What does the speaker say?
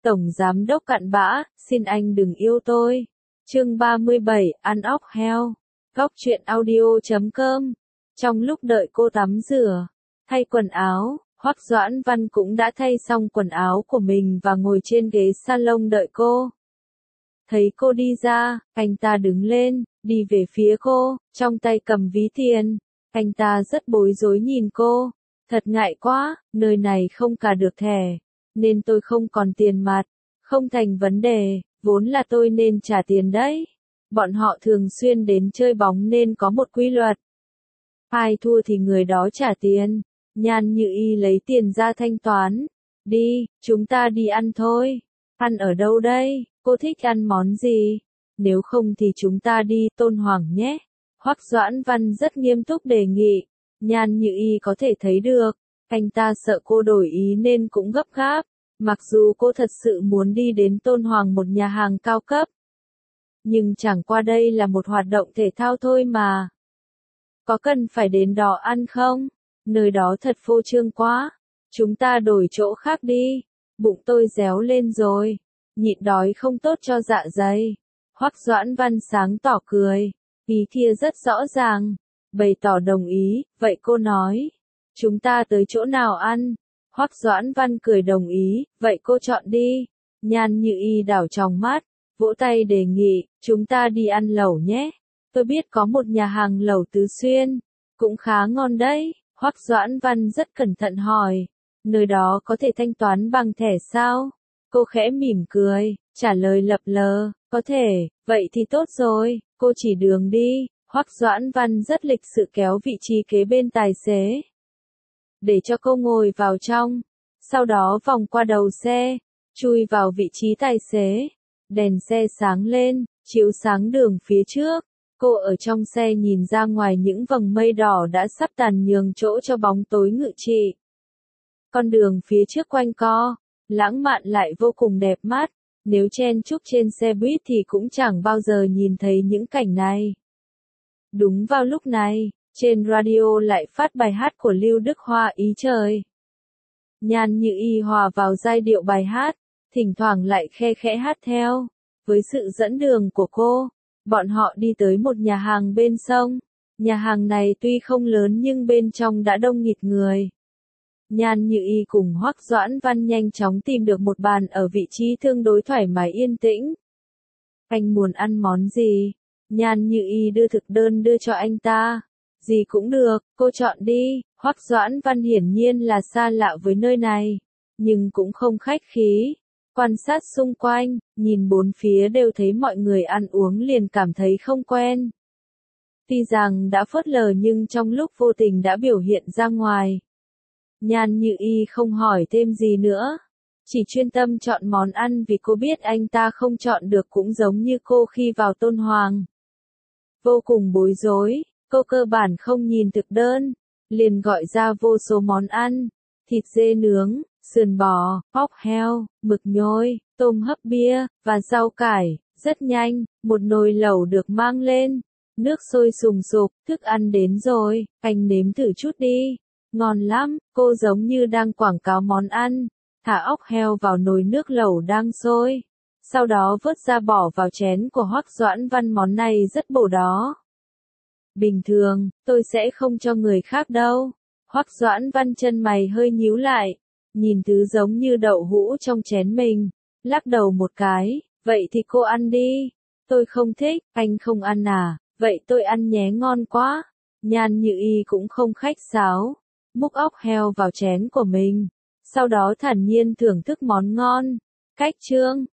Tổng giám đốc cặn bã, xin anh đừng yêu tôi. Chương 37, ăn óc heo. Góc truyện audio.com. Trong lúc đợi cô tắm rửa, thay quần áo, Hoắc Doãn Văn cũng đã thay xong quần áo của mình và ngồi trên ghế salon đợi cô. Thấy cô đi ra, anh ta đứng lên, đi về phía cô, trong tay cầm ví tiền. Anh ta rất bối rối nhìn cô. Thật ngại quá, nơi này không cả được thẻ, nên tôi không còn tiền mặt. Không thành vấn đề, vốn là tôi nên trả tiền đấy. Bọn họ thường xuyên đến chơi bóng nên có một quy luật. Ai thua thì người đó trả tiền. Nhan Như Y lấy tiền ra thanh toán. Đi, chúng ta đi ăn thôi. Ăn ở đâu đây? Cô thích ăn món gì? Nếu không thì chúng ta đi Tôn Hoàng nhé. Hoắc Doãn Văn rất nghiêm túc đề nghị. Nhan Như Y có thể thấy được, anh ta sợ cô đổi ý nên cũng gấp gáp. Mặc dù cô thật sự muốn đi đến Tôn Hoàng, một nhà hàng cao cấp. Nhưng chẳng qua đây là một hoạt động thể thao thôi mà. Có cần phải đến đó ăn không? Nơi đó thật phô trương quá. Chúng ta đổi chỗ khác đi. Bụng tôi réo lên rồi. Nhịn đói không tốt cho dạ dày. Hoắc Doãn Văn sáng tỏ cười. Ý kia rất rõ ràng. Bày tỏ đồng ý, vậy cô nói. Chúng ta tới chỗ nào ăn? Hoắc Doãn Văn cười đồng ý, vậy cô chọn đi. Nhan Như Y đảo tròng mắt, vỗ tay đề nghị, chúng ta đi ăn lẩu nhé. Tôi biết có một nhà hàng lẩu Tứ Xuyên, cũng khá ngon đấy. Hoắc Doãn Văn rất cẩn thận hỏi, nơi đó có thể thanh toán bằng thẻ sao? Cô khẽ mỉm cười, trả lời lập lờ, có thể, vậy thì tốt rồi, cô chỉ đường đi. Hoắc Doãn Văn rất lịch sự kéo vị trí kế bên tài xế, để cho cô ngồi vào trong, sau đó vòng qua đầu xe, chui vào vị trí tài xế. Đèn xe sáng lên, chiếu sáng đường phía trước. Cô ở trong xe nhìn ra ngoài những vầng mây đỏ đã sắp tàn, nhường chỗ cho bóng tối ngự trị. Con đường phía trước quanh co, lãng mạn lại vô cùng đẹp mắt. Nếu chen chúc trên xe buýt thì cũng chẳng bao giờ nhìn thấy những cảnh này. Đúng vào lúc này, trên radio lại phát bài hát của Lưu Đức Hoa, Ý Trời. Nhan Như Y hòa vào giai điệu bài hát, thỉnh thoảng lại khe khẽ hát theo. Với sự dẫn đường của cô, bọn họ đi tới một nhà hàng bên sông. Nhà hàng này tuy không lớn nhưng bên trong đã đông nghịt người. Nhan Như Y cùng Hoắc Doãn Văn nhanh chóng tìm được một bàn ở vị trí tương đối thoải mái yên tĩnh. Anh muốn ăn món gì? Nhan Như Y đưa thực đơn đưa cho anh ta. Gì cũng được, cô chọn đi. Hoắc Doãn Văn hiển nhiên là xa lạ với nơi này, nhưng cũng không khách khí. Quan sát xung quanh, nhìn bốn phía đều thấy mọi người ăn uống liền cảm thấy không quen. Tuy rằng đã phớt lờ nhưng trong lúc vô tình đã biểu hiện ra ngoài. Nhan Như Y không hỏi thêm gì nữa, chỉ chuyên tâm chọn món ăn vì cô biết anh ta không chọn được, cũng giống như cô khi vào Tôn Hoàng. Vô cùng bối rối, cô cơ bản không nhìn thực đơn, liền gọi ra vô số món ăn, thịt dê nướng, sườn bò, óc heo, mực nhồi, tôm hấp bia, và rau cải. Rất nhanh, một nồi lẩu được mang lên, nước sôi sùng sục, thức ăn đến rồi, anh nếm thử chút đi. Ngon lắm, cô giống như đang quảng cáo món ăn, thả óc heo vào nồi nước lẩu đang sôi. Sau đó vớt ra bỏ vào chén của Hoắc Doãn Văn, món này rất bổ đó. Bình thường, tôi sẽ không cho người khác đâu. Hoắc Doãn Văn chân mày hơi nhíu lại, nhìn thứ giống như đậu hũ trong chén mình, lắc đầu một cái, vậy thì cô ăn đi. Tôi không thích, anh không ăn à, vậy tôi ăn nhé, ngon quá. Nhan Như Y cũng không khách sáo, múc óc heo vào chén của mình, sau đó thản nhiên thưởng thức món ngon. Cách chương